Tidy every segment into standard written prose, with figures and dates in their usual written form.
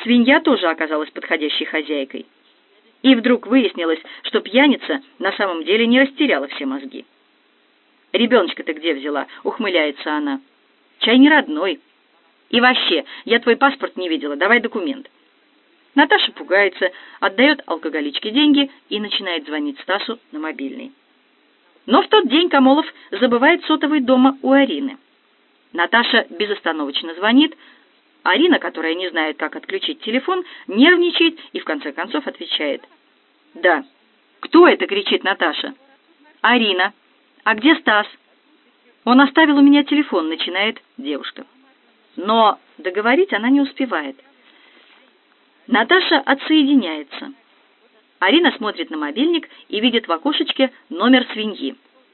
Свинья тоже оказалась подходящей хозяйкой. И вдруг выяснилось, что пьяница на самом деле не растеряла все мозги. «Ребеночка ты где взяла?» — ухмыляется она. «Чай не родной. И вообще, я твой паспорт не видела, давай документ». Наташа пугается, отдает алкоголичке деньги и начинает звонить Стасу на мобильный. Но в тот день Камолов забывает сотовый дома у Арины. Наташа безостановочно звонит. Арина, которая не знает, как отключить телефон, нервничает и в конце концов отвечает. «Да». «Кто это?» — кричит Наташа. «Арина». «А где Стас?» «Он оставил у меня телефон», — начинает девушка. Но договорить она не успевает. Наташа отсоединяется. Арина смотрит на мобильник и видит в окошечке номер свиньи.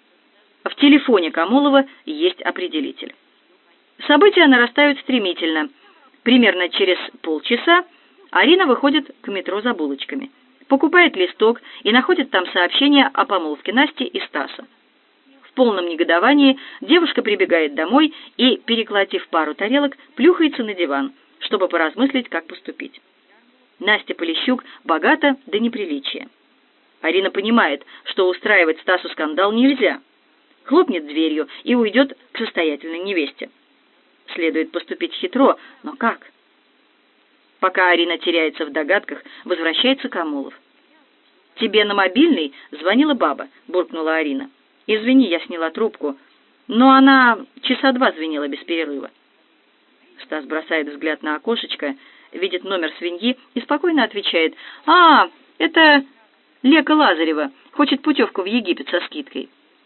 В телефоне Камолова есть определитель. События нарастают стремительно. Примерно через полчаса Арина выходит к метро за булочками, покупает листок и находит там сообщение о помолвке Насти и Стаса. В полном негодовании девушка прибегает домой и, переколотив пару тарелок, плюхается на диван, чтобы поразмыслить, как поступить. Настя Полищук богата до неприличия. Арина понимает, что устраивать Стасу скандал нельзя. Хлопнет дверью и уйдет к состоятельной невесте. Следует поступить хитро, но как? Пока Арина теряется в догадках, возвращается Камолов. «Тебе на мобильный звонила баба», — буркнула Арина. «Извини, я сняла трубку, но она часа 2 звенела без перерыва». Стас бросает взгляд на окошечко, видит номер свиньи и спокойно отвечает: «А, это Лека Лазарева, хочет путевку в Египет со скидкой».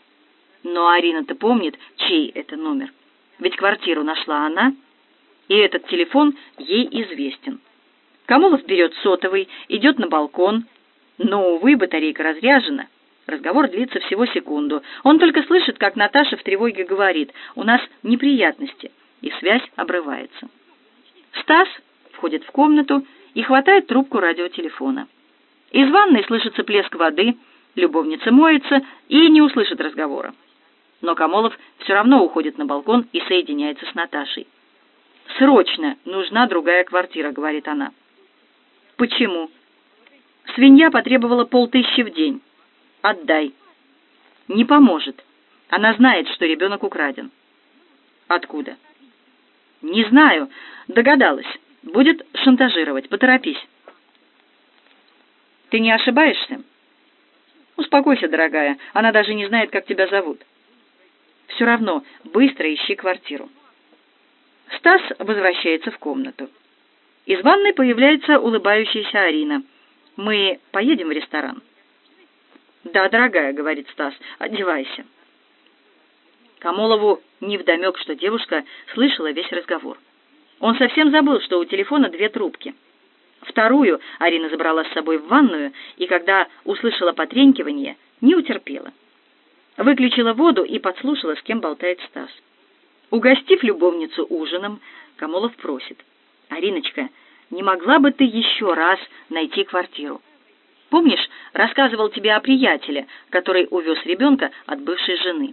Но Арина-то помнит, чей это номер. Ведь квартиру нашла она, и этот телефон ей известен. Камолов берет сотовый, идет на балкон, но, увы, батарейка разряжена. Разговор длится всего секунду. Он только слышит, как Наташа в тревоге говорит: «У нас неприятности», и связь обрывается. Стас входит в комнату и хватает трубку радиотелефона. Из ванной слышится плеск воды, любовница моется и не услышит разговора. Но Камолов все равно уходит на балкон и соединяется с Наташей. «Срочно нужна другая квартира», — говорит она. «Почему?» «Свинья потребовала 500 в день. Отдай». «Не поможет. Она знает, что ребенок украден». «Откуда?» «Не знаю. Догадалась. Будет шантажировать. Поторопись». «Ты не ошибаешься?» «Успокойся, дорогая. Она даже не знает, как тебя зовут». «Все равно. Быстро ищи квартиру». Стас возвращается в комнату. Из ванной появляется улыбающаяся Арина. «Мы поедем в ресторан?» «Да, дорогая», — говорит Стас, — «одевайся». Камолову невдомек, что девушка слышала весь разговор. Он совсем забыл, что у телефона 2 трубки. Вторую Арина забрала с собой в ванную, и когда услышала потренькивание, не утерпела. Выключила воду и подслушала, с кем болтает Стас. Угостив любовницу ужином, Камолов просит: «Ариночка, не могла бы ты еще раз найти квартиру? Помнишь, рассказывал тебе о приятеле, который увез ребенка от бывшей жены?»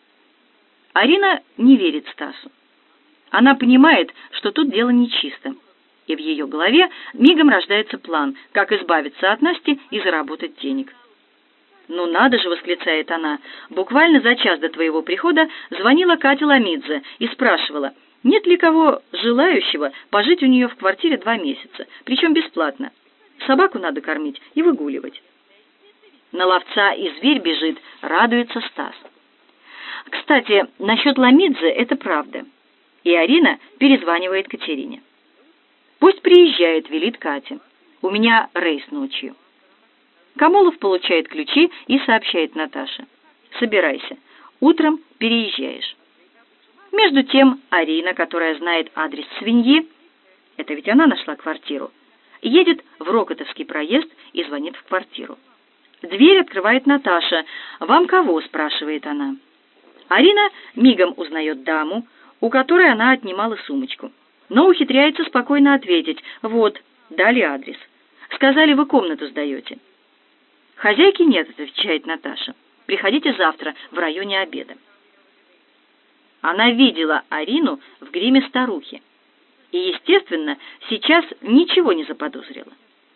Арина не верит Стасу. Она понимает, что тут дело нечисто, и в ее голове мигом рождается план, как избавиться от Насти и заработать денег. «Ну надо же!» — восклицает она. «Буквально за час до твоего прихода звонила Катя Ламидзе и спрашивала, нет ли кого желающего пожить у нее в квартире 2 месяца, причем бесплатно. Собаку надо кормить и выгуливать». На ловца и зверь бежит, радуется Стас. Кстати, насчет Ламидзе это правда. И Арина перезванивает Катерине. «Пусть приезжает», — велит Катя. «У меня рейс ночью». Камолов получает ключи и сообщает Наташе: «Собирайся, утром переезжаешь». Между тем Арина, которая знает адрес свиньи, это ведь она нашла квартиру, едет в Рокотовский проезд и звонит в квартиру. Дверь открывает Наташа. «Вам кого?» — спрашивает она. Арина мигом узнает даму, у которой она отнимала сумочку, но ухитряется спокойно ответить: «Вот, дали адрес. Сказали, вы комнату сдаете». «Хозяйки нет», — отвечает Наташа. «Приходите завтра в районе обеда». Она видела Арину в гриме старухи. и, естественно, сейчас ничего не заподозрила.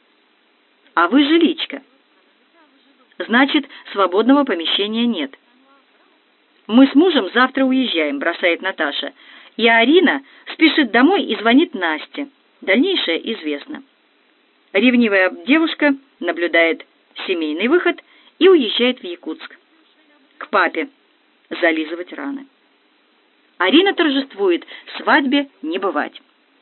А вы жиличка. Значит, свободного помещения нет. Мы с мужем завтра уезжаем, бросает Наташа, и Арина спешит домой и звонит Насте. Дальнейшее известно. Ревнивая девушка наблюдает семейный выход и уезжает в Якутск. К папе зализывать раны. Арина торжествует, свадьбе не бывать.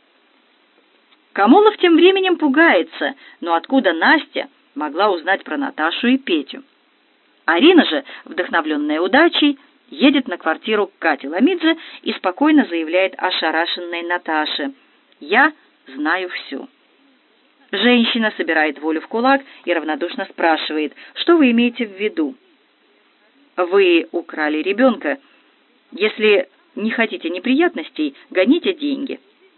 Камолов тем временем пугается, но откуда Настя могла узнать про Наташу и Петю? Арина же, вдохновленная удачей, едет на квартиру к Кате Ламидзе и спокойно заявляет ошарашенной Наташе: «Я знаю все». Женщина собирает волю в кулак и равнодушно спрашивает: «Что вы имеете в виду?» «Вы украли ребенка. Если не хотите неприятностей, гоните деньги».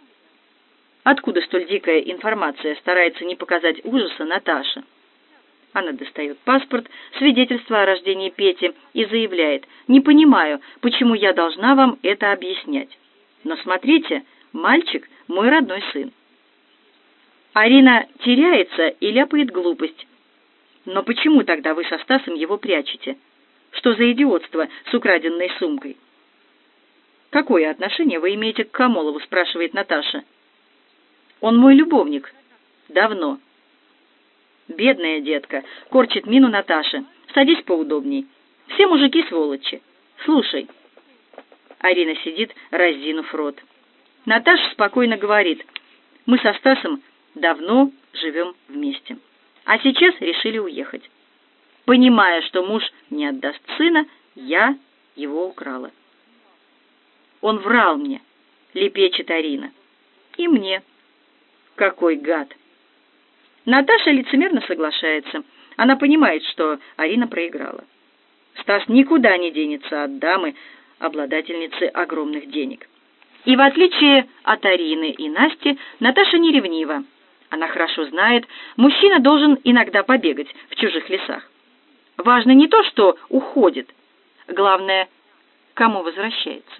Откуда столь дикая информация, старается не показать ужаса Наташа. Она достает паспорт, свидетельство о рождении Пети и заявляет: «Не понимаю, почему я должна вам это объяснять. Но смотрите, мальчик – мой родной сын». Арина теряется и ляпает глупость. «Но почему тогда вы со Стасом его прячете? Что за идиотство с украденной сумкой?» «Какое отношение вы имеете к Камолову?» – спрашивает Наташа. «Он мой любовник. Давно». «Бедная детка», — корчит мину Наташа. «Садись поудобней. Все мужики сволочи. Слушай». Арина сидит, разинув рот. Наташа спокойно говорит: «Мы со Стасом давно живем вместе, а сейчас решили уехать. Понимая, что муж не отдаст сына, я его украла». «Он врал мне», — лепечет Арина. «И мне». «Какой гад!» Наташа лицемерно соглашается. Она понимает, что Арина проиграла. Стас никуда не денется от дамы, обладательницы огромных денег. И в отличие от Арины и Насти, Наташа не ревнива. Она хорошо знает, мужчина должен иногда побегать в чужих лесах. Важно не то, что уходит, главное, кому возвращается.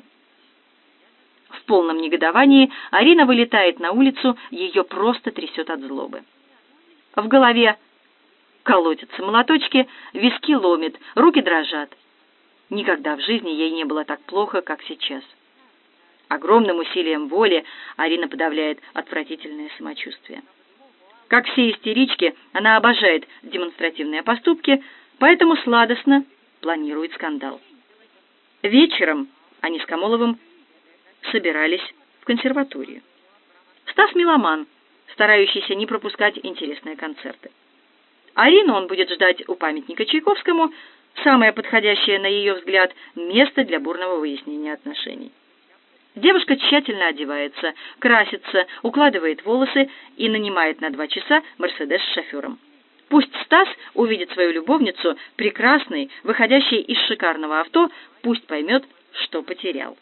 В полном негодовании Арина вылетает на улицу, ее просто трясет от злобы. В голове колотятся молоточки, виски ломит, руки дрожат. Никогда в жизни ей не было так плохо, как сейчас. Огромным усилием воли Арина подавляет отвратительное самочувствие. Как все истерички, она обожает демонстративные поступки, поэтому сладостно планирует скандал. Вечером они с Камоловым собирались в консерваторию. Стас меломан, старающийся не пропускать интересные концерты. Арину он будет ждать у памятника Чайковскому, самое подходящее, на ее взгляд, место для бурного выяснения отношений. Девушка тщательно одевается, красится, укладывает волосы и нанимает на 2 часа «Мерседес» с шофером. Пусть Стас увидит свою любовницу, прекрасной, выходящей из шикарного авто, пусть поймет, что потерял.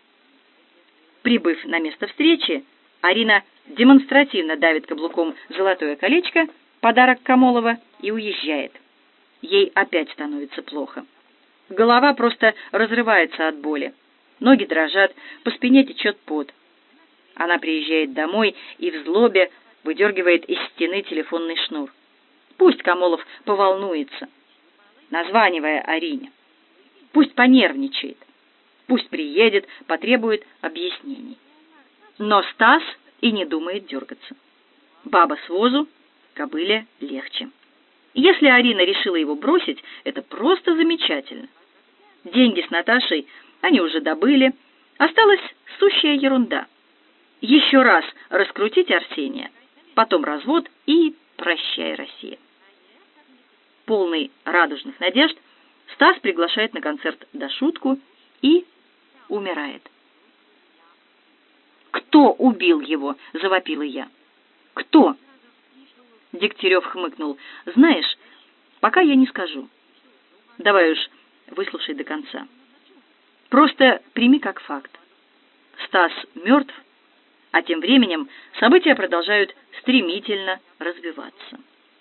Прибыв на место встречи, Арина демонстративно давит каблуком золотое колечко, подарок Камолова, и уезжает. Ей опять становится плохо. Голова просто разрывается от боли. Ноги дрожат, по спине течет пот. Она приезжает домой и в злобе выдергивает из стены телефонный шнур. Пусть Камолов поволнуется, названивая Арине. Пусть понервничает. Пусть приедет, потребует объяснений. Но Стас и не думает дергаться. Баба с возу, кобыле легче. Если Арина решила его бросить, это просто замечательно. Деньги с Наташей они уже добыли. Осталась сущая ерунда. Еще раз раскрутить Арсения, потом развод и прощай, Россия. Полный радужных надежд, Стас приглашает на концерт Дашутку и умирает. «Кто убил его?» — завопила я. «Кто?» Дегтярев хмыкнул. «Знаешь, пока я не скажу. Давай уж выслушай до конца. Просто прими как факт. Стас мертв, а тем временем события продолжают стремительно развиваться».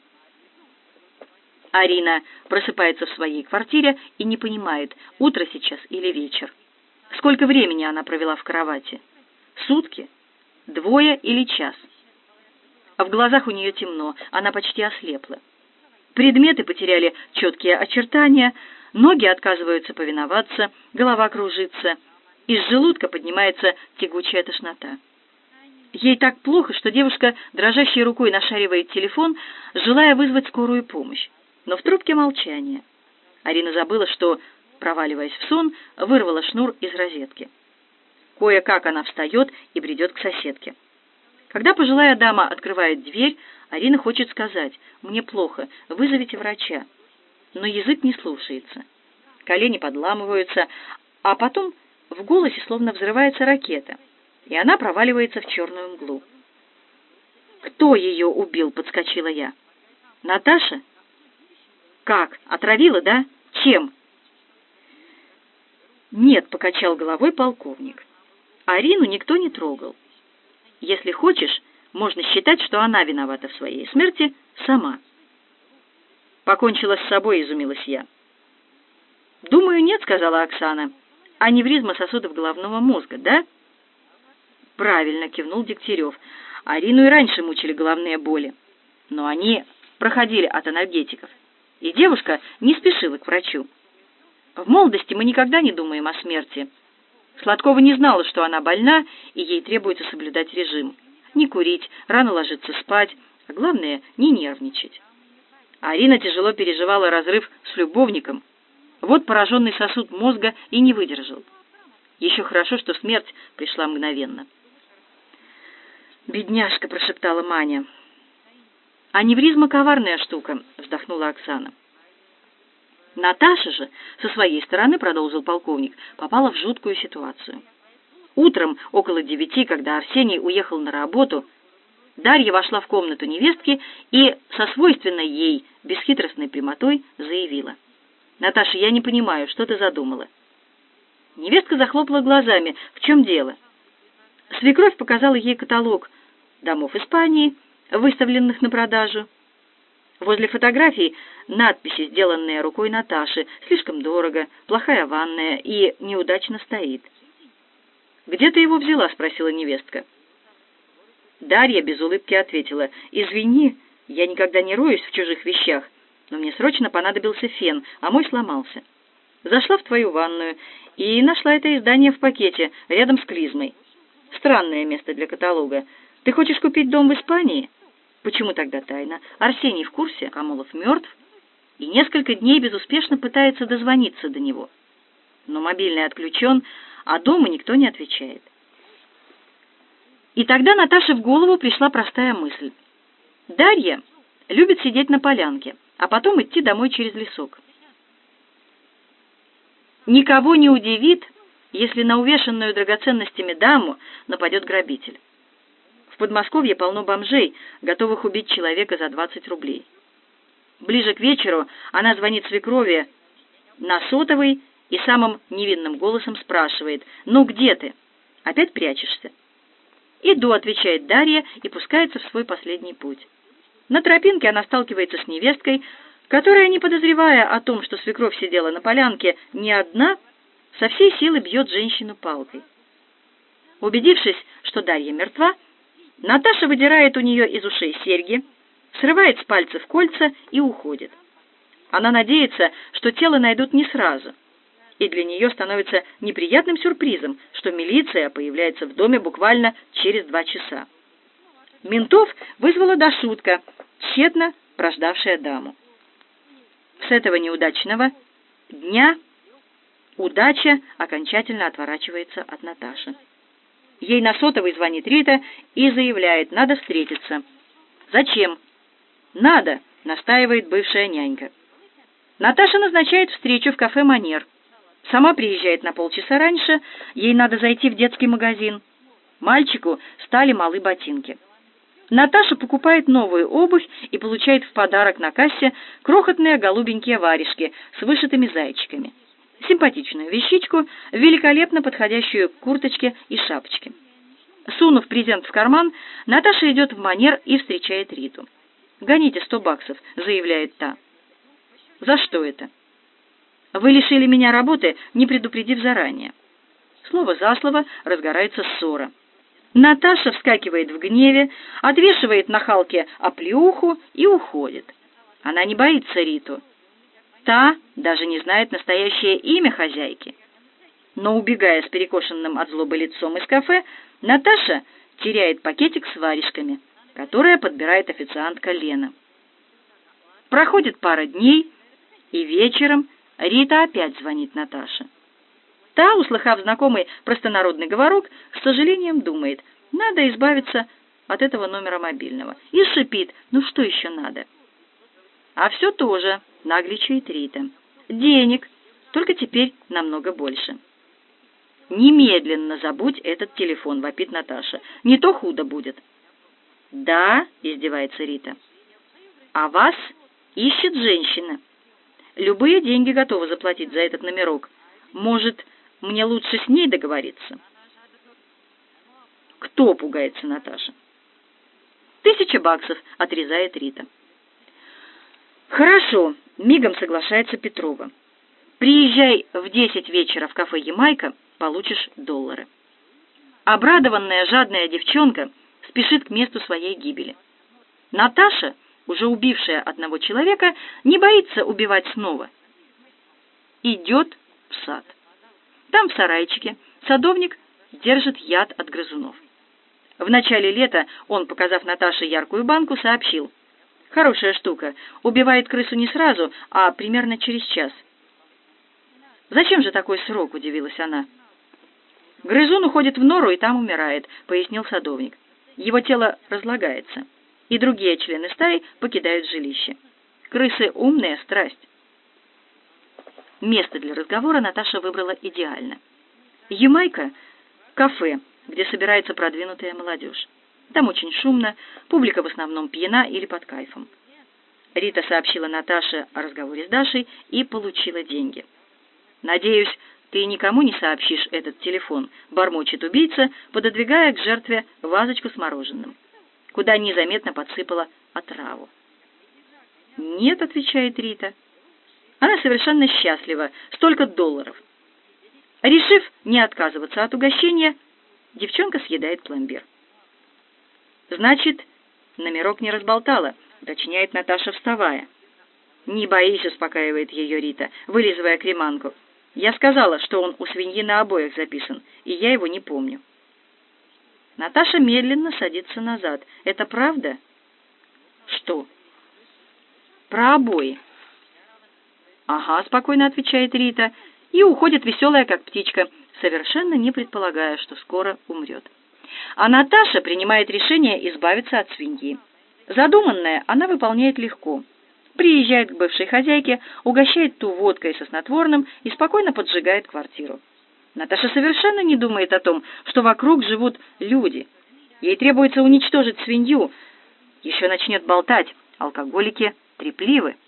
Арина просыпается в своей квартире и не понимает, утро сейчас или вечер. Сколько времени она провела в кровати? Сутки? 2 или час. А в глазах у нее темно, она почти ослепла. Предметы потеряли четкие очертания, ноги отказываются повиноваться, голова кружится, из желудка поднимается тягучая тошнота. Ей так плохо, что девушка дрожащей рукой нашаривает телефон, желая вызвать скорую помощь. Но в трубке молчание. Арина забыла, что, проваливаясь в сон, вырвала шнур из розетки. Кое-как она встает и бредет к соседке. Когда пожилая дама открывает дверь, Арина хочет сказать: «Мне плохо, вызовите врача». Но язык не слушается. Колени подламываются, а потом в голосе словно взрывается ракета, и она проваливается в черную мглу. «Кто ее убил?» — подскочила я. «Наташа?» «Как? Отравила, да? Чем?» «Нет», — покачал головой полковник. «Арину никто не трогал. Если хочешь, можно считать, что она виновата в своей смерти сама». «Покончила с собой», — изумилась я. «Думаю, нет», — сказала Оксана. «Аневризма сосудов головного мозга, да?» «Правильно», — кивнул Дегтярев. «Арину и раньше мучили головные боли, но они проходили от анальгетиков, и девушка не спешила к врачу. В молодости мы никогда не думаем о смерти. Сладкова не знала, что она больна, и ей требуется соблюдать режим. Не курить, рано ложиться спать, а главное, не нервничать. Арина тяжело переживала разрыв с любовником. Вот пораженный сосуд мозга и не выдержал. Еще хорошо, что смерть пришла мгновенно». «Бедняжка», — прошептала Маня. «Аневризма — коварная штука», — вздохнула Оксана. «Наташа же, со своей стороны, — продолжил полковник, — попала в жуткую ситуацию. Утром, около 9, когда Арсений уехал на работу, Дарья вошла в комнату невестки и со свойственной ей бесхитростной прямотой заявила: «Наташа, я не понимаю, что ты задумала?» Невестка захлопала глазами. «В чем дело?» Свекровь показала ей каталог домов Испании, выставленных на продажу. Возле фотографий надписи, сделанные рукой Наташи: «Слишком дорого», «Плохая ванная» и «Неудачно стоит». «Где ты его взяла?» — спросила невестка. Дарья без улыбки ответила: «Извини, я никогда не роюсь в чужих вещах, но мне срочно понадобился фен, а мой сломался. Зашла в твою ванную и нашла это издание в пакете, рядом с клизмой. Странное место для каталога. Ты хочешь купить дом в Испании? Почему тогда тайна? Арсений в курсе, Камолов мертв, и несколько дней безуспешно пытается дозвониться до него. Но мобильный отключен, а дома никто не отвечает». И тогда Наташе в голову пришла простая мысль. Дарья любит сидеть на полянке, а потом идти домой через лесок. Никого не удивит, если на увешанную драгоценностями даму нападет грабитель. В Подмосковье полно бомжей, готовых убить человека за 20 рублей. Ближе к вечеру она звонит свекрови на сотовый и самым невинным голосом спрашивает: «Ну где ты? Опять прячешься?» «Иду», — отвечает Дарья и пускается в свой последний путь. На тропинке она сталкивается с невесткой, которая, не подозревая о том, что свекровь сидела на полянке не одна, со всей силы бьет женщину палкой. Убедившись, что Дарья мертва, Наташа выдирает у нее из ушей серьги, срывает с пальцев кольца и уходит. Она надеется, что тело найдут не сразу, и для нее становится неприятным сюрпризом, что милиция появляется в доме буквально через 2 часа. Ментов вызвала Дашутка, тщетно прождавшая даму. С этого неудачного дня удача окончательно отворачивается от Наташи. Ей на сотовый звонит Рита и заявляет: «Надо встретиться». «Зачем?» «Надо», — настаивает бывшая нянька. Наташа назначает встречу в кафе «Манер». Сама приезжает на полчаса раньше, ей надо зайти в детский магазин. Мальчику стали малы ботинки. Наташа покупает новую обувь и получает в подарок на кассе крохотные голубенькие варежки с вышитыми зайчиками, симпатичную вещичку, великолепно подходящую к курточке и шапочке. Сунув презент в карман, Наташа идет в «Манер» и встречает Риту. «Гоните $100, — заявляет та. «За что это?» «Вы лишили меня работы, не предупредив заранее». Слово за слово разгорается ссора. Наташа вскакивает в гневе, отвешивает нахалке оплеуху и уходит. Она не боится Риту. Та даже не знает настоящее имя хозяйки. Но, убегая с перекошенным от злобы лицом из кафе, Наташа теряет пакетик с варежками, которые подбирает официантка Лена. Проходит пара дней, и вечером Рита опять звонит Наташе. Та, услыхав знакомый простонародный говорок, с сожалением думает, надо избавиться от этого номера мобильного. И шипит, ну что еще надо? А все тоже нагличает Рита. Денег, только теперь намного больше. «Немедленно забудь этот телефон», — вопит Наташа. «Не то худо будет». «Да», — издевается Рита. «А вас ищет женщина. Любые деньги готовы заплатить за этот номерок. Может, мне лучше с ней договориться?» «Кто?» — пугается Наташа. $1000, — отрезает Рита. «Хорошо», — мигом соглашается Петрова. «Приезжай в 10 вечера в кафе «Ямайка», получишь $. Обрадованная жадная девчонка спешит к месту своей гибели. Наташа, уже убившая одного человека, не боится убивать снова. Идет в сад. Там, в сарайчике, садовник держит яд от грызунов. В начале лета он, показав Наташе яркую банку, сообщил: «Хорошая штука, убивает крысу не сразу, а примерно через час». «Зачем же такой срок?» — удивилась она. «Грызун уходит в нору и там умирает», — пояснил садовник. «Его тело разлагается, и другие члены стаи покидают жилище. Крысы умная страсть». Место для разговора Наташа выбрала идеально. «Ямайка» — кафе, где собирается продвинутая молодежь. Там очень шумно, публика в основном пьяна или под кайфом. Рита сообщила Наташе о разговоре с Дашей и получила деньги. «Надеюсь, ты никому не сообщишь этот телефон», — бормочет убийца, пододвигая к жертве вазочку с мороженым, куда незаметно подсыпала отраву. «Нет», — отвечает Рита. Она совершенно счастлива, столько $. Решив не отказываться от угощения, девчонка съедает пломбир. «Значит, номерок не разболтала», — уточняет Наташа, вставая. «Не боись», — успокаивает ее Рита, вылизывая креманку. «Я сказала, что он у свиньи на обоях записан, и я его не помню». Наташа медленно садится назад. «Это правда?» «Что?» «Про обои». «Ага», — спокойно отвечает Рита, и уходит веселая, как птичка, совершенно не предполагая, что скоро умрет. А Наташа принимает решение избавиться от свиньи. Задуманное она выполняет легко. Приезжает к бывшей хозяйке, угощает ту водкой со снотворным и спокойно поджигает квартиру. Наташа совершенно не думает о том, что вокруг живут люди. Ей требуется уничтожить свинью. Еще начнет болтать. Алкоголики трепливы.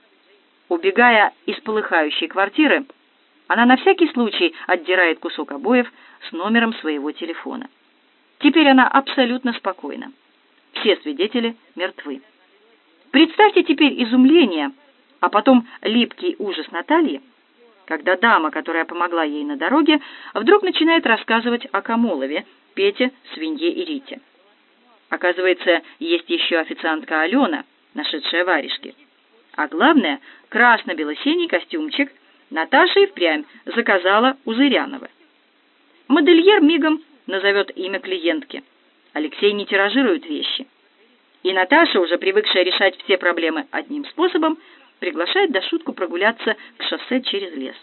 Убегая из полыхающей квартиры, она на всякий случай отдирает кусок обоев с номером своего телефона. Теперь она абсолютно спокойна. Все свидетели мертвы. Представьте теперь изумление, а потом липкий ужас Натальи, когда дама, которая помогла ей на дороге, вдруг начинает рассказывать о Камолове, Пете, свинье и Рите. Оказывается, есть еще официантка Алена, нашедшая варежки. А главное, красно-бело-синий костюмчик Наташа и впрямь заказала у Зырянова. Модельер мигом назовет имя клиентки. Алексей не тиражирует вещи. И Наташа, уже привыкшая решать все проблемы одним способом, приглашает Дашутку прогуляться к шоссе через лес.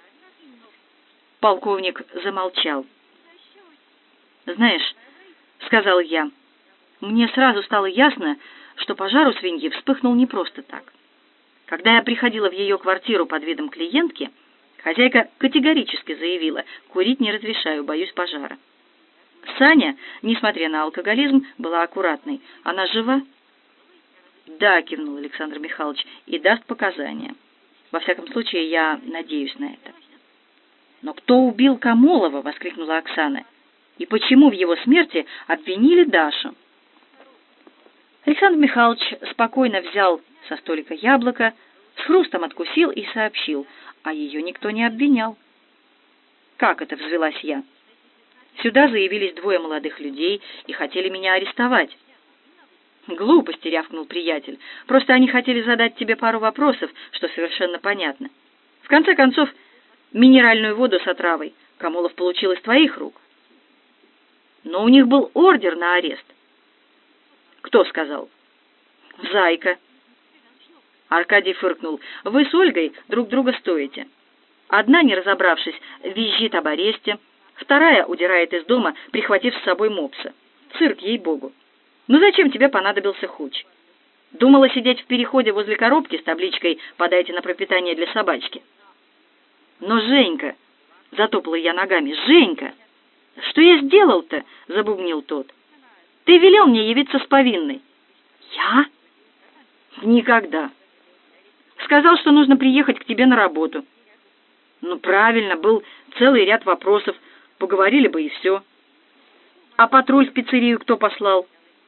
Полковник замолчал. «Знаешь, — сказал я, — мне сразу стало ясно, что пожар у свиньи вспыхнул не просто так. Когда я приходила в ее квартиру под видом клиентки, хозяйка категорически заявила: курить не разрешаю, боюсь пожара. Саня, несмотря на алкоголизм, была аккуратной. Она жива?» «Да», — кивнул Александр Михайлович, — «и даст показания. Во всяком случае, я надеюсь на это». «Но кто убил Камолова?» — воскликнула Оксана. «И почему в его смерти обвинили Дашу?» Александр Михайлович спокойно взял со столика яблоко, с хрустом откусил и сообщил: а ее никто не обвинял. «Как это?» — взвилась я. Сюда заявились двое молодых людей и хотели меня арестовать. «Глупости», — рявкнул приятель. «Просто они хотели задать тебе пару вопросов, что совершенно понятно. В конце концов, минеральную воду с отравой Камолов получил из твоих рук». «Но у них был ордер на арест». «Кто сказал?» «Зайка». Аркадий фыркнул. «Вы с Ольгой друг друга стоите. Одна, не разобравшись, визжит об аресте, вторая удирает из дома, прихватив с собой мопса. Цирк, ей-богу. Ну зачем тебе понадобился Хуч? Думала сидеть в переходе возле коробки с табличкой «Подайте на пропитание для собачки». «Но, Женька!» — затопала я ногами. «Женька! Что я сделал-то?» — забубнил тот. «Ты велел мне явиться с повинной». «Я?» «Никогда. Сказал, что нужно приехать к тебе на работу». «Ну, правильно, был целый ряд вопросов. Поговорили бы и все». «А патруль в пиццерию кто послал?»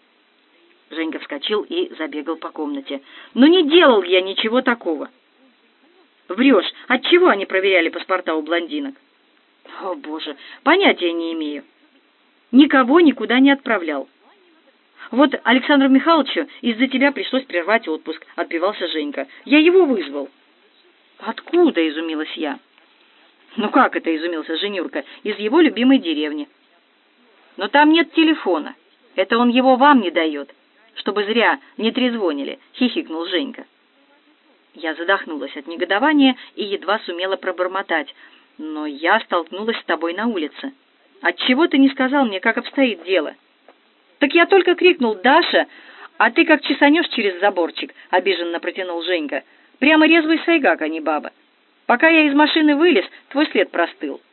Женька вскочил и забегал по комнате. «Ну, не делал я ничего такого». «Врешь. Отчего они проверяли паспорта у блондинок?» «О, Боже, понятия не имею. Никого никуда не отправлял. Вот Александру Михайловичу из-за тебя пришлось прервать отпуск», — отпевался Женька. «Я его вызвал». «Откуда?» — изумилась я. «Ну как это?» — изумился Женюрка. «Из его любимой деревни». «Но там нет телефона. Это он его вам не дает, чтобы зря не трезвонили», — хихикнул Женька. Я задохнулась от негодования и едва сумела пробормотать. «Но я столкнулась с тобой на улице. Отчего ты не сказал мне, как обстоит дело?» «Так я только крикнул: Даша, а ты как чесанешь через заборчик», — обиженно протянул Женька. «Прямо резвый сайгак, а не баба. Пока я из машины вылез, твой след простыл».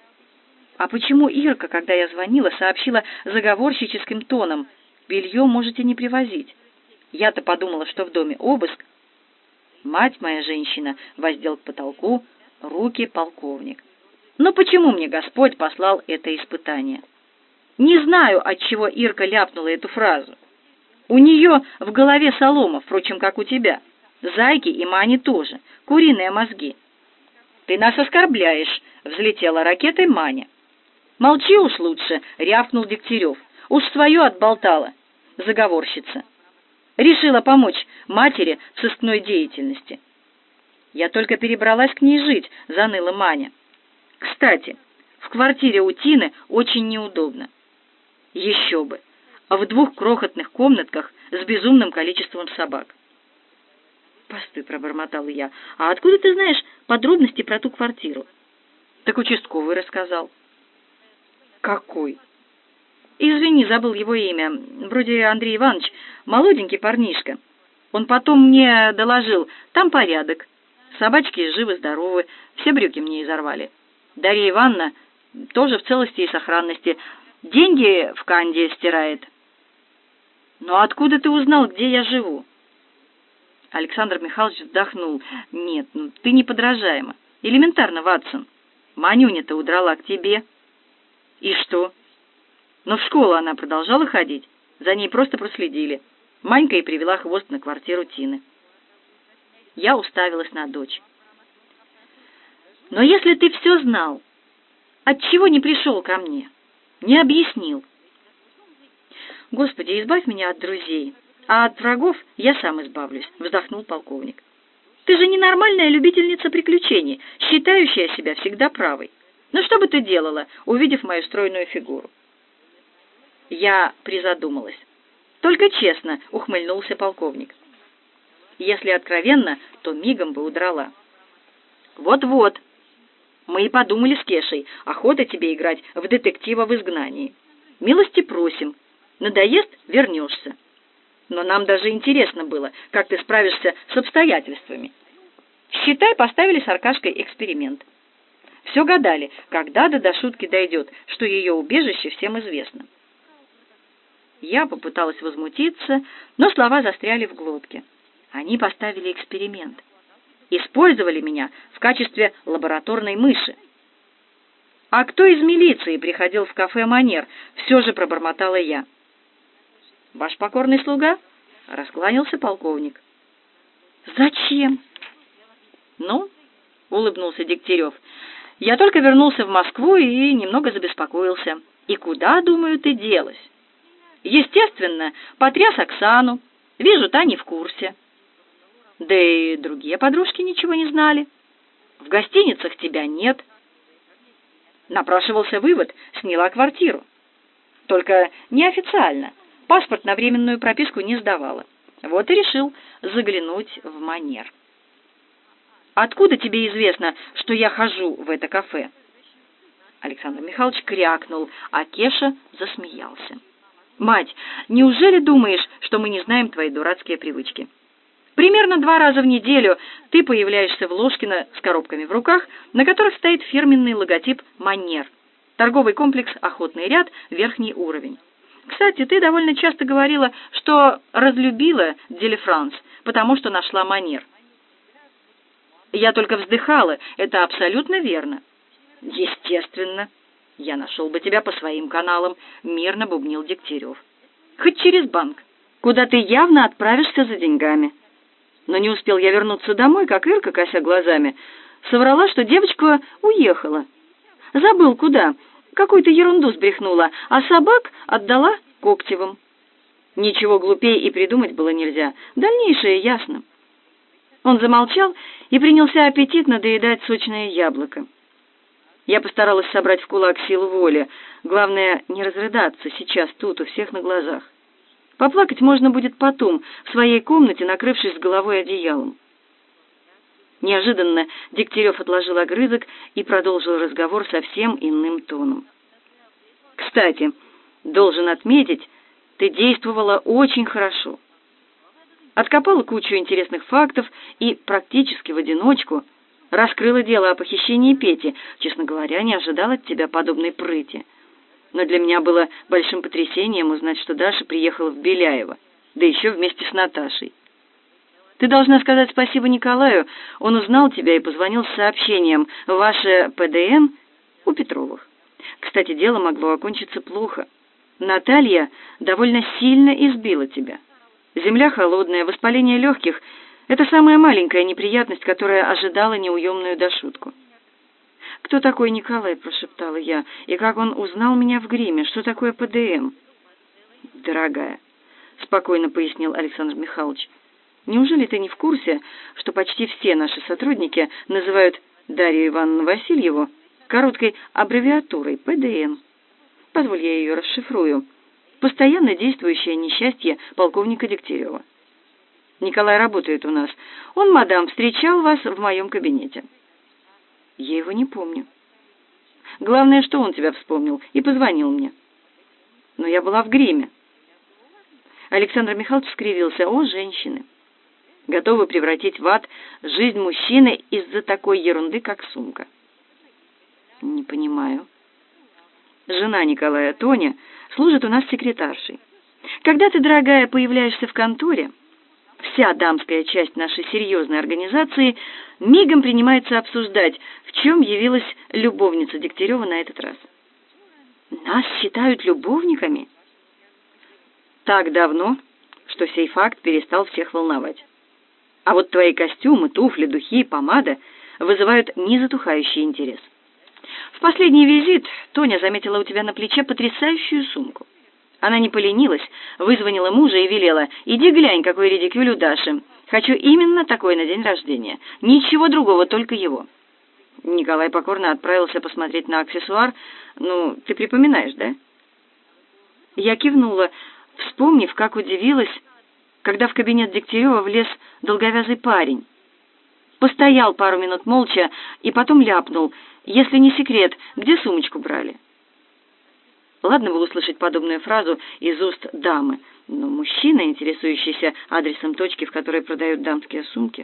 «А почему Ирка, когда я звонила, сообщила заговорщическим тоном: белье можете не привозить? Я-то подумала, что в доме обыск». «Мать моя женщина», — воздел к потолку руки полковник. «Но почему мне Господь послал это испытание? Не знаю, отчего Ирка ляпнула эту фразу. У нее в голове солома, впрочем, как у тебя. Зайки и Мани тоже, куриные мозги». «Ты нас оскорбляешь», — взлетела ракетой Маня. «Молчи уж лучше», — рявкнул Дегтярев. «Уж свое отболтала, заговорщица. Решила помочь матери в сыскной деятельности». «Я только перебралась к ней жить», — заныла Маня. «Кстати, в квартире у Тины очень неудобно». «Еще бы! В 2 крохотных комнатках с безумным количеством собак». «Постой», — пробормотала я, — «а откуда ты знаешь подробности про ту квартиру?» «Так участковый рассказал». «Какой?» «Извини, забыл его имя. Вроде Андрей Иванович, молоденький парнишка. Он потом мне доложил, там порядок. Собачки живы-здоровы, все брюки мне изорвали. Дарья Ивановна тоже в целости и сохранности. Деньги в канде стирает». «Но откуда ты узнал, где я живу?» Александр Михайлович вздохнул. «Нет, ты неподражаема. Элементарно, Ватсон. Манюня-то удрала к тебе». «И что?» «Но в школу она продолжала ходить. За ней просто проследили. Манька и привела хвост на квартиру Тины». Я уставилась на дочь. «Но если ты все знал, отчего не пришел ко мне? Не объяснил?» «Господи, избавь меня от друзей, а от врагов я сам избавлюсь», — вздохнул полковник. «Ты же ненормальная любительница приключений, считающая себя всегда правой. Ну что бы ты делала, увидев мою стройную фигуру?» Я призадумалась. «Только честно», — ухмыльнулся полковник. «Если откровенно, то мигом бы удрала». «Вот-вот. Мы и подумали с Кешей, охота тебе играть в детектива в изгнании. Милости просим. Надоест — вернешься. Но нам даже интересно было, как ты справишься с обстоятельствами. Считай, поставили с Аркашкой эксперимент. Все гадали, когда до шутки дойдет, что ее убежище всем известно». Я попыталась возмутиться, но слова застряли в глотке. Они поставили эксперимент. Использовали меня в качестве лабораторной мыши. «А кто из милиции приходил в кафе «Манер»?» — все же пробормотала я. «Ваш покорный слуга?» — раскланялся полковник. «Зачем?» «Ну», — улыбнулся Дегтярев, — «я только вернулся в Москву и немного забеспокоился. И куда, думаю, ты делась? Естественно, потряс Оксану. Вижу, та не в курсе. Да и другие подружки ничего не знали. В гостиницах тебя нет. Напрашивался вывод, сняла квартиру. Только неофициально. Паспорт на временную прописку не сдавала. Вот и решил заглянуть в Манер. Откуда тебе известно, что я хожу в это кафе? Александр Михайлович крякнул, а Кеша засмеялся. Мать, неужели думаешь, что мы не знаем твои дурацкие привычки? Примерно 2 раза в неделю ты появляешься в Ложкино с коробками в руках, на которых стоит фирменный логотип «Манер». Торговый комплекс «Охотный ряд», верхний уровень. Кстати, ты довольно часто говорила, что разлюбила Делефранс, потому что нашла Манер. Я только вздыхала, это абсолютно верно. Естественно. Я нашел бы тебя по своим каналам, мирно бубнил Дегтярев. Хоть через банк, куда ты явно отправишься за деньгами. Но не успел я вернуться домой, как Ирка, кося глазами, соврала, что девочка уехала. Забыл куда, какую-то ерунду сбрехнула, а собак отдала Коктевым. Ничего глупее и придумать было нельзя, дальнейшее ясно. Он замолчал и принялся аппетитно доедать сочное яблоко. Я постаралась собрать в кулак силу воли. Главное, не разрыдаться сейчас тут, у всех на глазах. Поплакать можно будет потом, в своей комнате, накрывшись с головой одеялом. Неожиданно Дегтярев отложил огрызок и продолжил разговор совсем иным тоном. «Кстати, должен отметить, ты действовала очень хорошо. Откопала кучу интересных фактов и практически в одиночку раскрыла дело о похищении Пети. Честно говоря, не ожидала от тебя подобной прыти. Но для меня было большим потрясением узнать, что Даша приехала в Беляево, да еще вместе с Наташей. Ты должна сказать спасибо Николаю, он узнал тебя и позвонил с сообщением «Ваше ПДН у Петровых». Кстати, дело могло окончиться плохо. Наталья довольно сильно избила тебя. Земля холодная, воспаление легких — это самая маленькая неприятность, которая ожидала неуемную Дашутку. «Кто такой Николай?» — прошептала я. «И как он узнал меня в гриме? Что такое ПДМ?» «Дорогая», — спокойно пояснил Александр Михайлович, «неужели ты не в курсе, что почти все наши сотрудники называют Дарью Ивановну Васильеву короткой аббревиатурой ПДМ? Позволь, я ее расшифрую. Постоянно действующее несчастье полковника Дегтярева. Николай работает у нас. Он, мадам, встречал вас в моем кабинете». «Я его не помню. Главное, что он тебя вспомнил и позвонил мне. Но я была в гриме». Александр Михайлович скривился. «О, женщины! Готовы превратить в ад жизнь мужчины из-за такой ерунды, как сумка». «Не понимаю». «Жена Николая, Тоня, служит у нас секретаршей. Когда ты, дорогая, появляешься в конторе, вся дамская часть нашей серьезной организации мигом принимается обсуждать, в чем явилась любовница Дегтярева на этот раз». «Нас считают любовниками?» «Так давно, что сей факт перестал всех волновать. А вот твои костюмы, туфли, духи, помада вызывают незатухающий интерес. В последний визит Тоня заметила у тебя на плече потрясающую сумку. Она не поленилась, вызвонила мужа и велела: «Иди глянь, какой редикюль у Даши. Хочу именно такой на день рождения. Ничего другого, только его». Николай покорно отправился посмотреть на аксессуар. «Ну, ты припоминаешь, да?» Я кивнула, вспомнив, как удивилась, когда в кабинет Дегтярева влез долговязый парень. Постоял пару минут молча и потом ляпнул: «Если не секрет, где сумочку брали?» Ладно было услышать подобную фразу из уст дамы, но мужчина, интересующийся адресом точки, в которой продают дамские сумки.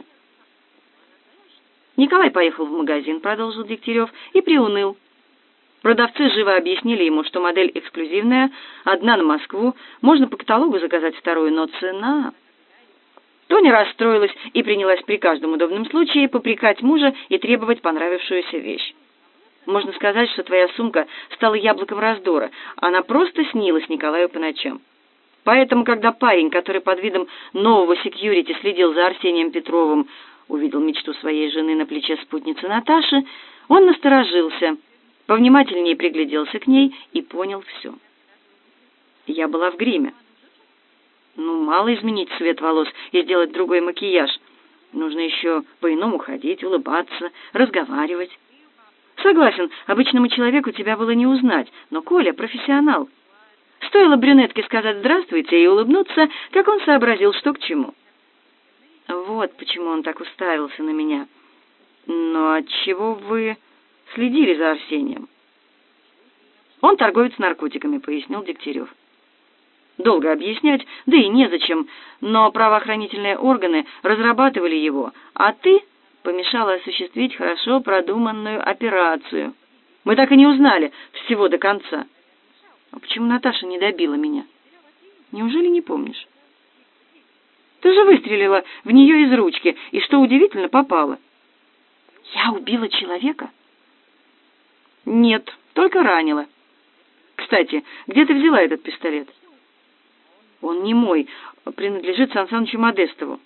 «Николай поехал в магазин», — продолжил Дегтярев, и приуныл. Продавцы живо объяснили ему, что модель эксклюзивная, одна на Москву, можно по каталогу заказать вторую, но цена... Тоня расстроилась и принялась при каждом удобном случае попрекать мужа и требовать понравившуюся вещь. Можно сказать, что твоя сумка стала яблоком раздора, она просто снилась Николаю по ночам. Поэтому, когда парень, который под видом нового секьюрити следил за Арсением Петровым, увидел мечту своей жены на плече спутницы Наташи, он насторожился повнимательнее пригляделся к ней и понял все. Я была в гриме. Ну, мало изменить цвет волос и сделать другой макияж. Нужно еще по-иному ходить, улыбаться, разговаривать. Согласен, обычному человеку тебя было не узнать, но Коля профессионал. Стоило брюнетке сказать «здравствуйте» и улыбнуться, как он сообразил, что к чему. Вот почему он так уставился на меня. Но отчего вы следили за Арсением? Он торговец наркотиками, пояснил Дегтярев. Долго объяснять, да и незачем, но правоохранительные органы разрабатывали его, а ты помешала осуществить хорошо продуманную операцию. Мы так и не узнали всего до конца. А почему Наташа не добила меня? Неужели не помнишь? Ты же выстрелила в нее из ручки, и, что удивительно, попала. Я убила человека? Нет, только ранила. Кстати, где ты взяла этот пистолет? Он не мой, принадлежит Сан Санычу Модестову.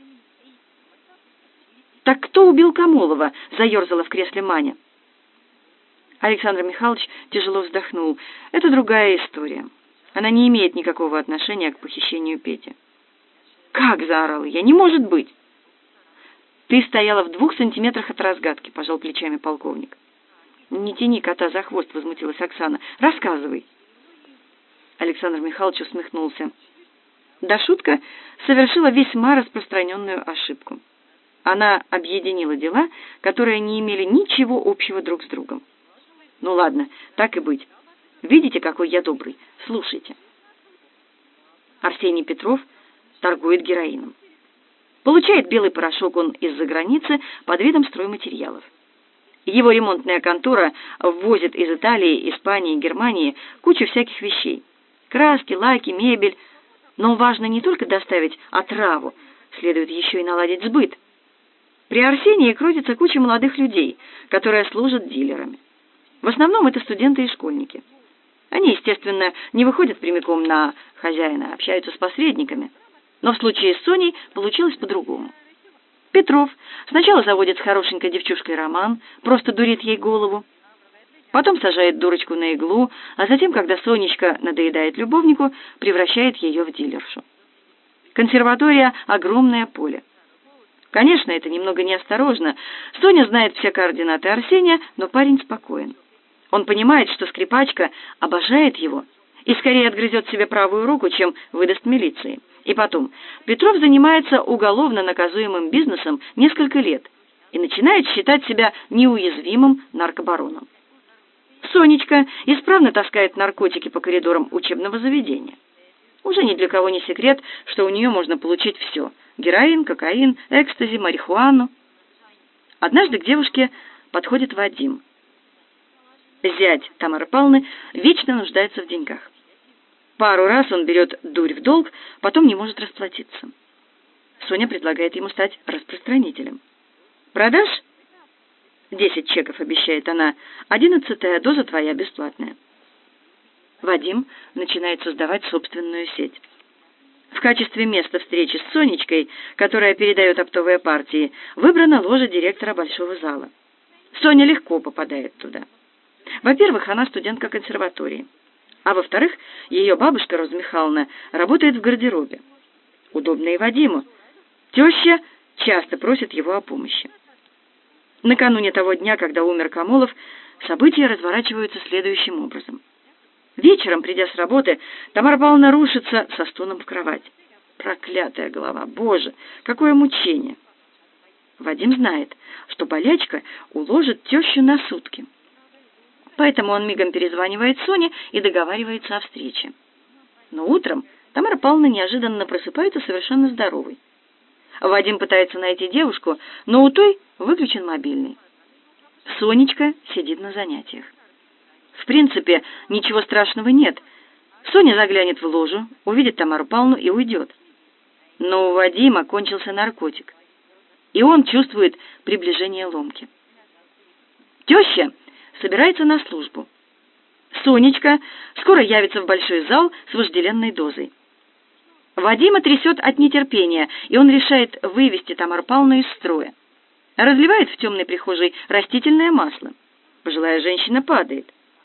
Так кто убил Камолова? Заерзала в кресле Маня. Александр Михайлович тяжело вздохнул. Это другая история. Она не имеет никакого отношения к похищению Пети. Как, заорала я, не может быть. Ты стояла в 2 сантиметрах от разгадки, пожал плечами полковник. Не тяни кота за хвост, возмутилась Оксана. Рассказывай. Александр Михайлович усмехнулся. Дашутка совершила весьма распространенную ошибку. Она объединила дела, которые не имели ничего общего друг с другом. Ну ладно, так и быть. Видите, какой я добрый? Слушайте. Арсений Петров торгует героином. Получает белый порошок он из-за границы под видом стройматериалов. Его ремонтная контора ввозит из Италии, Испании, Германии кучу всяких вещей. Краски, лаки, мебель. Но важно не только доставить отраву, следует еще и наладить сбыт. При Арсении крутится куча молодых людей, которые служат дилерами. В основном это студенты и школьники. Они, естественно, не выходят прямиком на хозяина, общаются с посредниками. Но в случае с Соней получилось по-другому. Петров сначала заводит с хорошенькой девчушкой роман, просто дурит ей голову. Потом сажает дурочку на иглу, а затем, когда Сонечка надоедает любовнику, превращает ее в дилершу. Консерватория — огромное поле. Конечно, это немного неосторожно. Соня знает все координаты Арсения, но парень спокоен. Он понимает, что скрипачка обожает его и скорее отгрызет себе правую руку, чем выдаст милиции. И потом, Петров занимается уголовно наказуемым бизнесом несколько лет и начинает считать себя неуязвимым наркобароном. Сонечка исправно таскает наркотики по коридорам учебного заведения. Уже ни для кого не секрет, что у нее можно получить все – героин, кокаин, экстази, марихуану. Однажды к девушке подходит Вадим. Зять Тамары Павловны вечно нуждается в деньгах. Пару раз он берет дурь в долг, потом не может расплатиться. Соня предлагает ему стать распространителем. «Продашь?» 10 чеков, обещает она. 11-я доза твоя бесплатная. Вадим начинает создавать собственную сеть. В качестве места встречи с Сонечкой, которая передает оптовые партии, выбрана ложа директора большого зала. Соня легко попадает туда. Во-первых, она студентка консерватории. А во-вторых, ее бабушка Роза Михайловна работает в гардеробе. Удобно и Вадиму. Теща часто просит его о помощи. Накануне того дня, когда умер Камолов, события разворачиваются следующим образом. Вечером, придя с работы, Тамара Павловна рушится со стоном в кровать. Проклятая голова! Боже, какое мучение! Вадим знает, что болячка уложит тещу на сутки. Поэтому он мигом перезванивает Соне и договаривается о встрече. Но утром Тамара Павловна неожиданно просыпается совершенно здоровой. Вадим пытается найти девушку, но у той выключен мобильный. Сонечка сидит на занятиях. В принципе, ничего страшного нет. Соня заглянет в ложу, увидит Тамару Павловну и уйдет. Но у Вадима кончился наркотик, и он чувствует приближение ломки. Теща собирается на службу. Сонечка скоро явится в большой зал с вожделенной дозой. Вадима трясет от нетерпения, и он решает вывести Тамару Павловну из строя. Разливает в темной прихожей растительное масло. Пожилая женщина падает.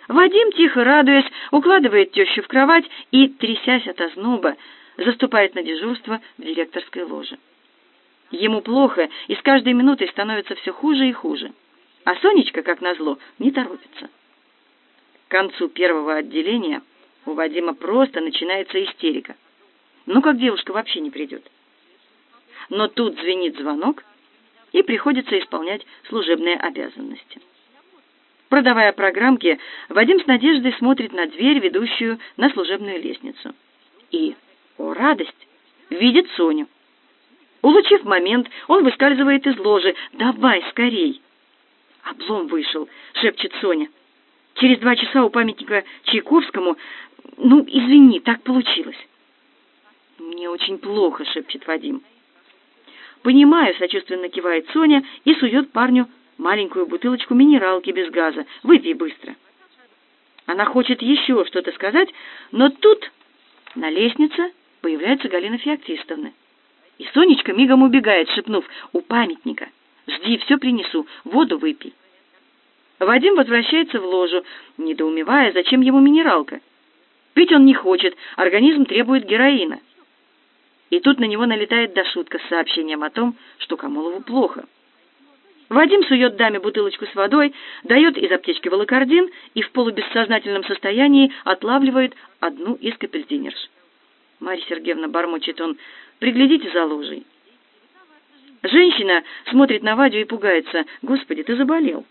Вадим, тихо радуясь, укладывает тещу в кровать и, трясясь от озноба, заступает на дежурство в директорской ложе. Ему плохо, и с каждой минутой становится все хуже и хуже. А Сонечка, как назло, не торопится. К концу первого отделения у Вадима просто начинается истерика. Ну, как девушка вообще не придет. Но тут звенит звонок, и приходится исполнять служебные обязанности. Продавая программки, Вадим с надеждой смотрит на дверь, ведущую на служебную лестницу. И, о радость, видит Соню. Улучив момент, он выскальзывает из ложи. «Давай, скорей!» «Облом вышел», — шепчет Соня. «Через 2 часа у памятника Чайковскому... Ну, извини, так получилось». «Мне очень плохо», — шепчет Вадим. «Понимаю», — сочувственно кивает Соня и сует парню маленькую бутылочку минералки без газа. «Выпей быстро». Она хочет еще что-то сказать, но тут на лестнице появляется Галина Феоктистовна. И Сонечка мигом убегает, шепнув: «У памятника. Жди, все принесу, воду выпей». Вадим возвращается в ложу, недоумевая, зачем ему минералка. Пить он не хочет, организм требует героина. И тут на него налетает Дашутка с сообщением о том, что Камолову плохо. Вадим сует даме бутылочку с водой, дает из аптечки волокордин и в полубессознательном состоянии отлавливает одну из капельдинерш. «Марья Сергеевна», — бормочет он, — «приглядите за ложей». Женщина смотрит на Вадю и пугается: «Господи, ты заболел».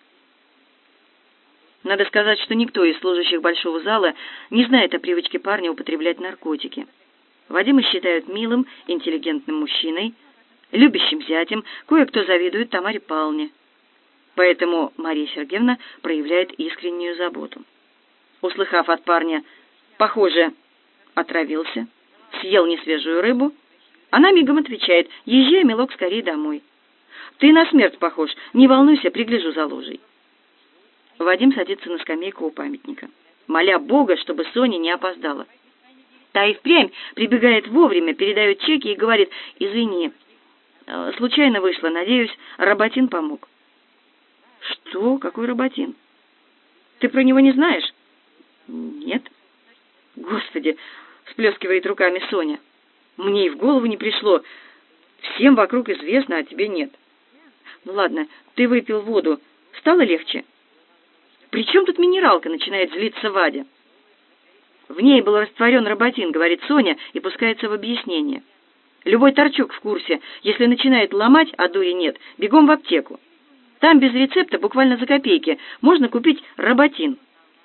Надо сказать, что никто из служащих большого зала не знает о привычке парня употреблять наркотики. Вадима считают милым, интеллигентным мужчиной, любящим зятем, кое-кто завидует Тамаре Павловне. Поэтому Мария Сергеевна проявляет искреннюю заботу. Услыхав от парня: «Похоже, отравился, съел несвежую рыбу», она мигом отвечает: «Езжай, милок, скорее домой. Ты на смерть похож, не волнуйся, пригляжу за ложей». Вадим садится на скамейку у памятника, моля Бога, чтобы Соня не опоздала. Та и впрямь прибегает вовремя, передает чеки и говорит: «Извини, случайно вышло, надеюсь, Работин помог». «Что? Какой Работин? Ты про него не знаешь?» «Нет». «Господи!» — всплескивает руками Соня. «Мне и в голову не пришло. Всем вокруг известно, а тебе нет». «Ну ладно, ты выпил воду. Стало легче?» «При чем тут минералка?» — начинает злиться Вадя. «В ней был растворен Работин», — говорит Соня и пускается в объяснение. «Любой торчок в курсе. Если начинает ломать, а дури нет, бегом в аптеку. Там без рецепта, буквально за копейки, можно купить Работин».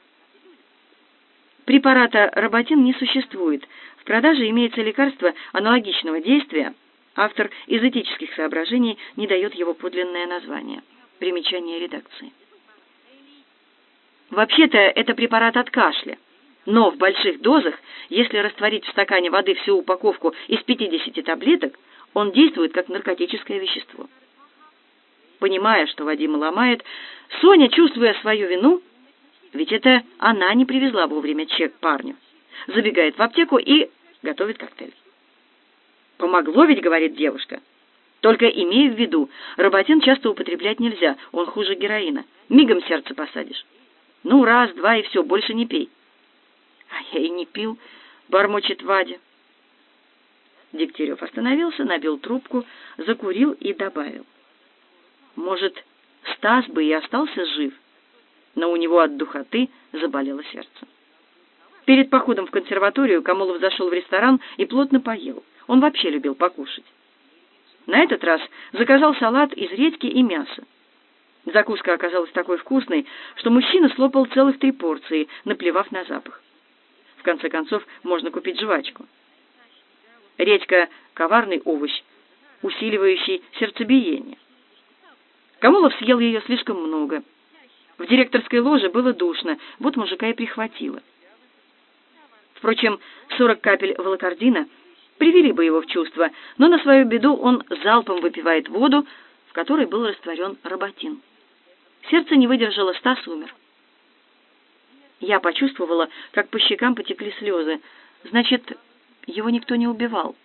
Препарата Работин не существует. В продаже имеется лекарство аналогичного действия. Автор из этических соображений не дает его подлинное название. Примечание редакции. Вообще-то это препарат от кашля. Но в больших дозах, если растворить в стакане воды всю упаковку из 50 таблеток, он действует как наркотическое вещество. Понимая, что Вадима ломает, Соня, чувствуя свою вину, ведь это она не привезла вовремя чек парню, забегает в аптеку и готовит коктейль. «Помогло ведь», — говорит девушка. «Только имей в виду, Работин часто употреблять нельзя, он хуже героина. Мигом сердце посадишь. Ну, раз, два и все, больше не пей». «А я и не пил», — бормочет Вадя. Дегтярев остановился, набил трубку, закурил и добавил: «Может, Стас бы и остался жив, но у него от духоты заболело сердце». Перед походом в консерваторию Камолов зашел в ресторан и плотно поел. Он вообще любил покушать. На этот раз заказал салат из редьки и мяса. Закуска оказалась такой вкусной, что мужчина слопал целых 3 порции, наплевав на запах. В конце концов, можно купить жвачку. Редька — коварный овощ, усиливающий сердцебиение. Камолов съел ее слишком много. В директорской ложе было душно, вот мужика и прихватило. Впрочем, 40 капель волокордина привели бы его в чувство, но на свою беду он залпом выпивает воду, в которой был растворен Работин. Сердце не выдержало, Стас умер. Я почувствовала, как по щекам потекли слезы. Значит, его никто не убивал.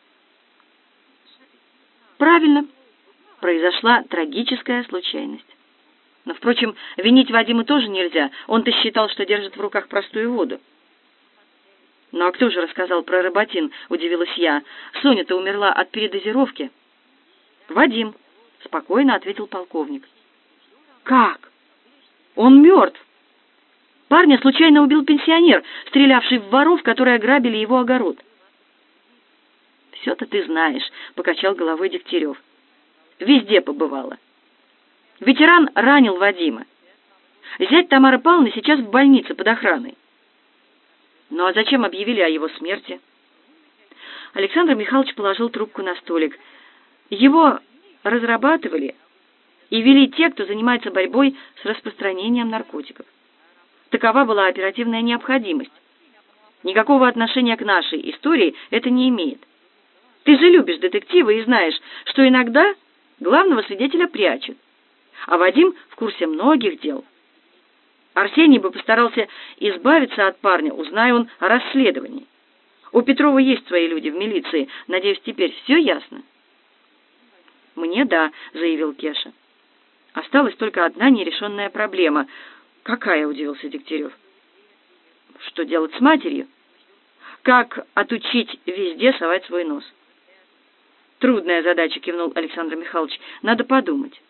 Правильно, произошла трагическая случайность. Но, впрочем, винить Вадима тоже нельзя. Он-то считал, что держит в руках простую воду. «Ну а кто же рассказал про Работин?» — удивилась я. «Соня-то умерла от передозировки». «Вадим», — спокойно ответил полковник. «Как? Он мертв! Парня случайно убил пенсионер, стрелявший в воров, которые ограбили его огород». «Все-то ты знаешь», — покачал головой Дегтярев. «Везде побывала. Ветеран ранил Вадима. Зять Тамары Павловны сейчас в больнице под охраной». «Ну а зачем объявили о его смерти?» Александр Михайлович положил трубку на столик. «Его разрабатывали и вели те, кто занимается борьбой с распространением наркотиков. Такова была оперативная необходимость. Никакого отношения к нашей истории это не имеет. Ты же любишь детективы и знаешь, что иногда главного свидетеля прячут. А Вадим в курсе многих дел. Арсений бы постарался избавиться от парня, узнай он о расследовании. У Петрова есть свои люди в милиции. Надеюсь, теперь все ясно?» «Мне да», — заявил Кеша. «Осталась только одна нерешенная проблема». «Какая?» — удивился Дегтярев. «Что делать с матерью? Как отучить везде совать свой нос?» «Трудная задача», — кивнул Александр Михайлович. «Надо подумать».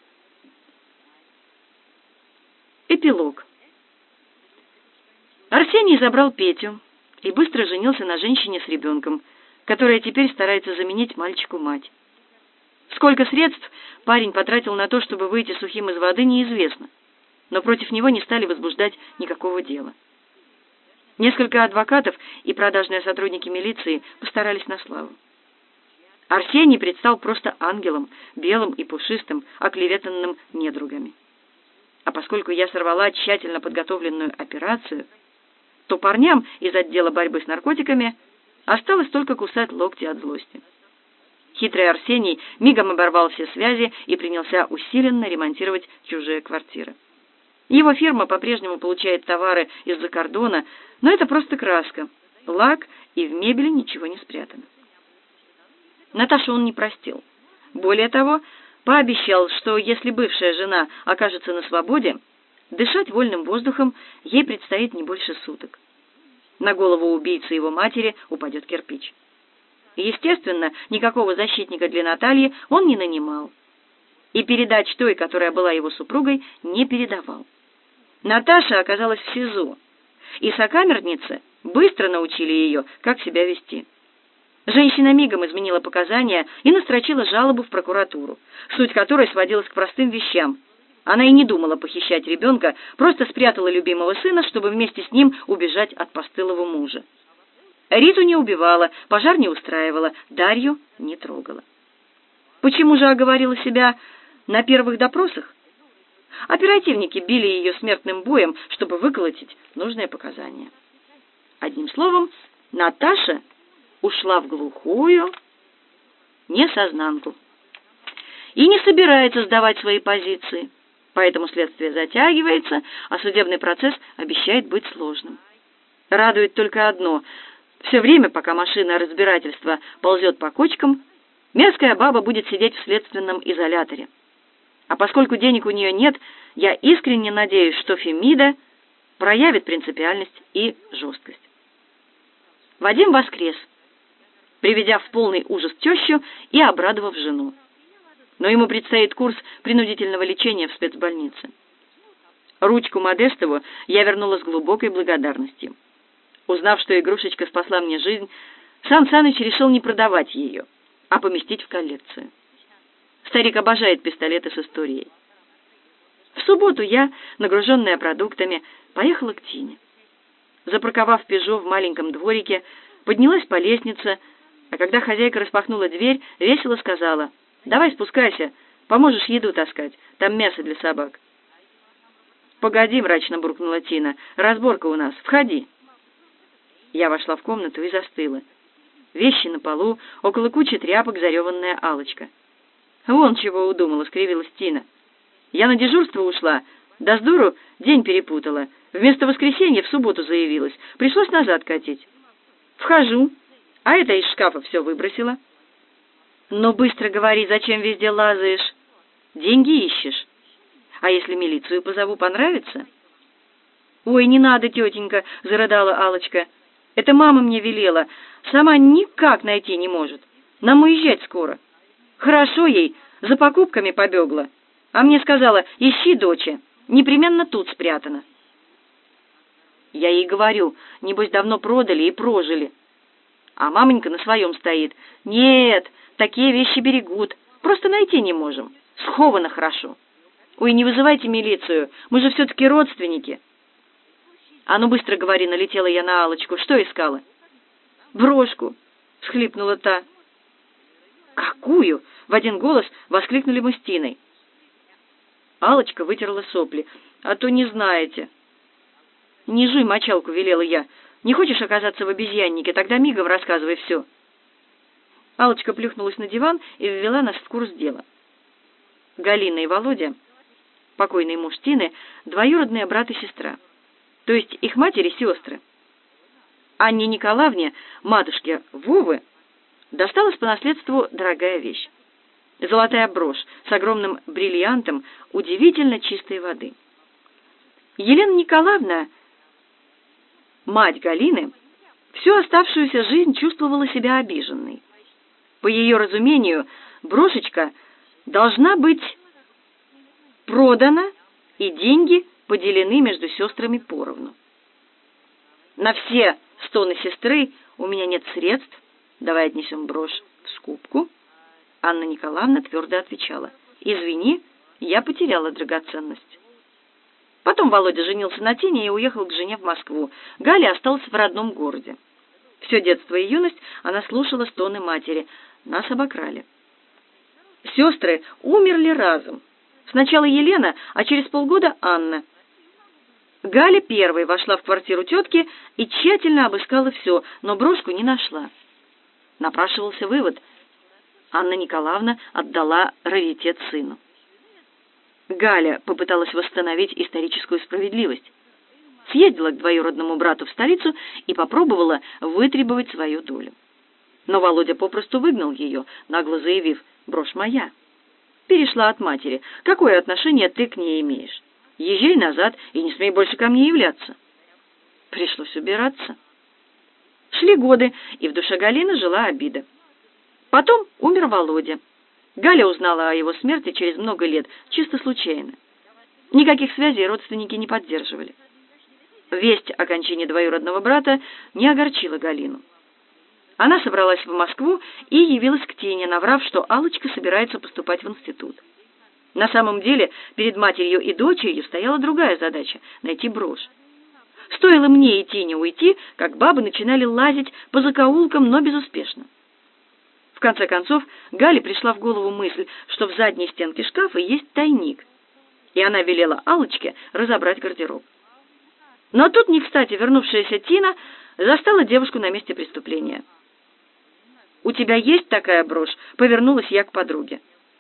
Эпилог. Арсений забрал Петю и быстро женился на женщине с ребенком, которая теперь старается заменить мальчику мать. Сколько средств парень потратил на то, чтобы выйти сухим из воды, неизвестно, но против него не стали возбуждать никакого дела. Несколько адвокатов и продажные сотрудники милиции постарались на славу. Арсений предстал просто ангелом, белым и пушистым, оклеветанным недругами. А поскольку я сорвала тщательно подготовленную операцию, то парням из отдела борьбы с наркотиками осталось только кусать локти от злости. Хитрый Арсений мигом оборвал все связи и принялся усиленно ремонтировать чужие квартиры. Его фирма по-прежнему получает товары из-за кордона, но это просто краска, лак, и в мебели ничего не спрятано. Наташу он не простил. Более того, пообещал, что если бывшая жена окажется на свободе, дышать вольным воздухом ей предстоит не больше суток. На голову убийцы его матери упадет кирпич. Естественно, никакого защитника для Натальи он не нанимал. И передач той, которая была его супругой, не передавал. Наташа оказалась в СИЗО, и сокамерницы быстро научили ее, как себя вести. Женщина мигом изменила показания и настрочила жалобу в прокуратуру, суть которой сводилась к простым вещам. Она и не думала похищать ребенка, просто спрятала любимого сына, чтобы вместе с ним убежать от постылого мужа. Риту не убивала, пожар не устраивала, Дарью не трогала. Почему же оговорила себя на первых допросах? Оперативники били ее смертным боем, чтобы выколотить нужные показания. Одним словом, Наташа ушла в глухую несознанку и не собирается сдавать свои позиции, поэтому следствие затягивается, а судебный процесс обещает быть сложным. Радует только одно: все время, пока машина разбирательства ползет по кочкам, мерзкая баба будет сидеть в следственном изоляторе. А поскольку денег у нее нет, я искренне надеюсь, что Фемида проявит принципиальность и жесткость. Вадим воскрес, приведя в полный ужас тещу и обрадовав жену. Но ему предстоит курс принудительного лечения в спецбольнице. Ручку Модестову я вернула с глубокой благодарностью. Узнав, что игрушечка спасла мне жизнь, Сан Саныч решил не продавать ее, а поместить в коллекцию. Старик обожает пистолеты с историей. В субботу я, нагруженная продуктами, поехала к Тине. Запарковав «Пежо» в маленьком дворике, поднялась по лестнице, а когда хозяйка распахнула дверь, весело сказала: «Давай спускайся, поможешь еду таскать, там мясо для собак». «Погоди», — мрачно буркнула Тина, — «разборка у нас, входи». Я вошла в комнату и застыла. Вещи на полу, около кучи тряпок зареванная Алочка. «Вон чего удумала», — скривилась Тина. «Я на дежурство ушла, да с дуру день перепутала. Вместо воскресенья в субботу заявилась, пришлось назад катить. Вхожу, а это из шкафа все выбросила». «Ну быстро говори, зачем везде лазаешь? Деньги ищешь?» А если милицию позову, понравится?» «Ой, не надо, тетенька», — зарыдала Алочка. «Это мама мне велела. Сама никак найти не может. Нам уезжать скоро. Хорошо ей, за покупками побегла. А мне сказала: ищи, доча, непременно тут спрятано». Я ей говорю: небось, давно продали и прожили. А мамонька на своем стоит: «Нет, такие вещи берегут, просто найти не можем. Сховано хорошо. Ой, не вызывайте милицию, мы же все-таки родственники». «А ну быстро говори», — налетела я на Алочку. «Что искала?» «Брошку», — всхлипнула та. «Какую?» — в один голос воскликнули мы с Тиной. Алочка вытерла сопли. «А то не знаете». «Не жуй мочалку», — велела я. «Не хочешь оказаться в обезьяннике? Тогда мигом рассказывай все». Алочка плюхнулась на диван и ввела нас в курс дела. Галина и Володя, покойный муж Тины, двоюродные брат и сестра. То есть их матери сестры. Анне Николаевне, матушке Вовы, досталась по наследству дорогая вещь. Золотая брошь с огромным бриллиантом удивительно чистой воды. Елена Николаевна, мать Галины, всю оставшуюся жизнь чувствовала себя обиженной. По ее разумению, брошечка должна быть продана и деньги поделены между сестрами поровну. На все стоны сестры: «У меня нет средств, давай отнесем брошь в скупку», Анна Николаевна твердо отвечала: «Извини, я потеряла драгоценность». Потом Володя женился на Тине и уехал к жене в Москву. Галя осталась в родном городе. Все детство и юность она слушала стоны матери: «Нас обокрали». Сестры умерли разом. Сначала Елена, а через полгода Анна. Галя первой вошла в квартиру тетки и тщательно обыскала все, но брошку не нашла. Напрашивался вывод: Анна Николаевна отдала раритет сыну. Галя попыталась восстановить историческую справедливость. Съездила к двоюродному брату в столицу и попробовала вытребовать свою долю. Но Володя попросту выгнал ее, нагло заявив: «Брошь моя. Перешла от матери. Какое отношение ты к ней имеешь? Езжай назад и не смей больше ко мне являться». Пришлось убираться. Шли годы, и в душе Галины жила обида. Потом умер Володя. Галя узнала о его смерти через много лет, чисто случайно. Никаких связей родственники не поддерживали. Весть о кончине двоюродного брата не огорчила Галину. Она собралась в Москву и явилась к Тине, наврав, что Алочка собирается поступать в институт. На самом деле перед матерью и дочерью стояла другая задача — найти брошь. Стоило мне и Тине уйти, как бабы начинали лазить по закоулкам, но безуспешно. В конце концов, Гале пришла в голову мысль, что в задней стенке шкафа есть тайник, и она велела Алочке разобрать гардероб. Но тут не кстати вернувшаяся Тина застала девушку на месте преступления. «У тебя есть такая брошь?» — повернулась я к подруге.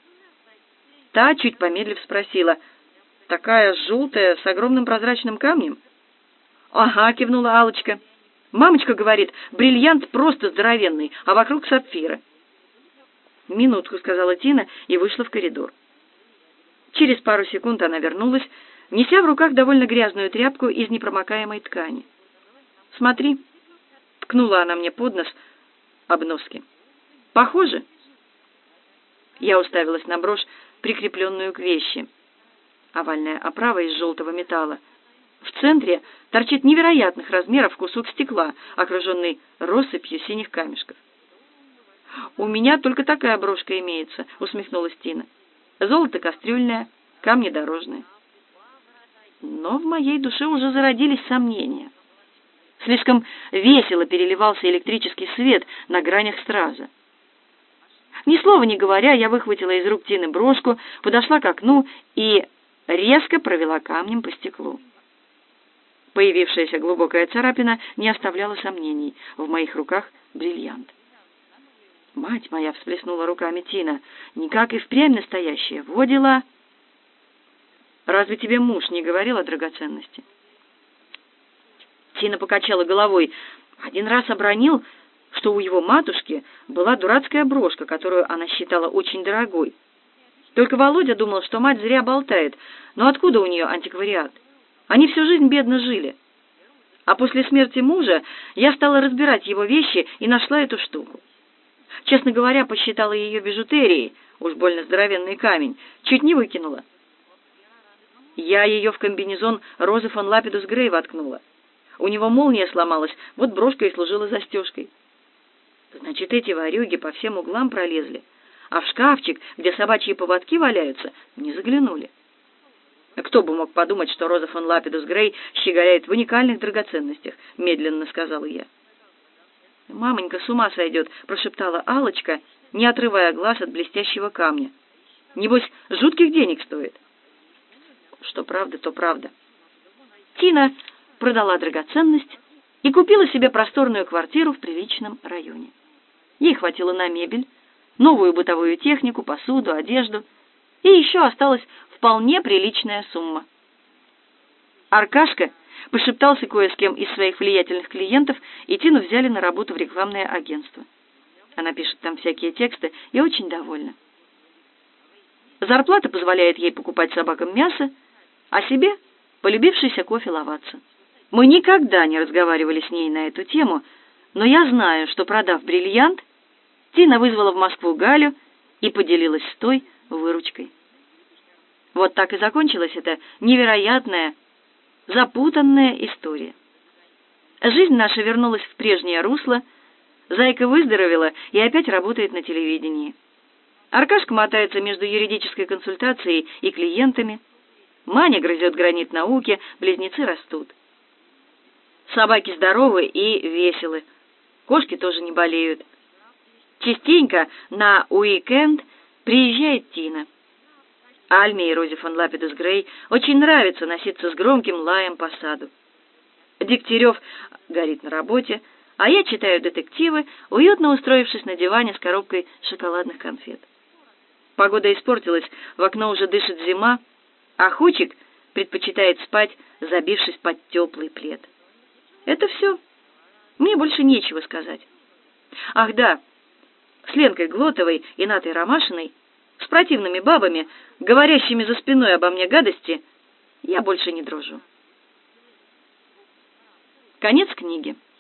Та, чуть помедлив, спросила: «Такая желтая, с огромным прозрачным камнем?» «Ага», — кивнула Алочка. «Мамочка говорит, бриллиант просто здоровенный, а вокруг сапфиры». «Минутку», — сказала Тина и вышла в коридор. Через пару секунд она вернулась, неся в руках довольно грязную тряпку из непромокаемой ткани. «Смотри», — ткнула она мне под нос обноски. «Похоже?» Я уставилась на брошь, прикрепленную к вещи. Овальная оправа из желтого металла. В центре торчит невероятных размеров кусок стекла, окруженный россыпью синих камешков. «У меня только такая брошка имеется», — усмехнулась Тина. «Золото кастрюльное, камни дорожные». Но в моей душе уже зародились сомнения. Слишком весело переливался электрический свет на гранях страза. Ни слова не говоря, я выхватила из рук Тины брошку, подошла к окну и резко провела камнем по стеклу. Появившаяся глубокая царапина не оставляла сомнений. В моих руках бриллиант. «Мать моя!» — всплеснула руками Тина. «Никак и впрямь настоящая. Во дела!» «Разве тебе муж не говорил о драгоценности?» Тина покачала головой. Один раз обронил, что у его матушки была дурацкая брошка, которую она считала очень дорогой. Только Володя думал, что мать зря болтает, но откуда у нее антиквариат? Они всю жизнь бедно жили. А после смерти мужа я стала разбирать его вещи и нашла эту штуку. Честно говоря, посчитала ее бижутерией, уж больно здоровенный камень, чуть не выкинула. Я ее в комбинезон Розы фон Лапидус Грей воткнула. У него молния сломалась, вот брошка и служила застежкой. Значит, эти ворюги по всем углам пролезли, а в шкафчик, где собачьи поводки валяются, не заглянули. «Кто бы мог подумать, что Роза фон Лапидус Грей щеголяет в уникальных драгоценностях», — медленно сказала я. «Мамонька с ума сойдет», — прошептала Аллочка, не отрывая глаз от блестящего камня. «Небось, жутких денег стоит». Что правда, то правда. Тина продала драгоценность и купила себе просторную квартиру в приличном районе. Ей хватило на мебель, новую бытовую технику, посуду, одежду, и еще осталась вполне приличная сумма. Аркашка пошептался кое с кем из своих влиятельных клиентов, и Тину взяли на работу в рекламное агентство. Она пишет там всякие тексты и очень довольна. Зарплата позволяет ей покупать собакам мясо, а себе полюбившийся кофе ловаться. Мы никогда не разговаривали с ней на эту тему, но я знаю, что, продав бриллиант, Тина вызвала в Москву Галю и поделилась с той выручкой. Вот так и закончилась эта невероятная, запутанная история. Жизнь наша вернулась в прежнее русло, Зайка выздоровела и опять работает на телевидении. Аркашка мотается между юридической консультацией и клиентами, Маня грызет гранит науки, близнецы растут. Собаки здоровы и веселы, кошки тоже не болеют. Частенько на уикенд приезжает Тина. Альме и Розе фон Лапидус Грей очень нравится носиться с громким лаем по саду. Дегтярев горит на работе, а я читаю детективы, уютно устроившись на диване с коробкой шоколадных конфет. Погода испортилась, в окно уже дышит зима, а Хучик предпочитает спать, забившись под теплый плед. Это все. Мне больше нечего сказать. Ах да, с Ленкой Глотовой и Натой Ромашиной, с противными бабами, говорящими за спиной обо мне гадости, я больше не дружу. Конец книги.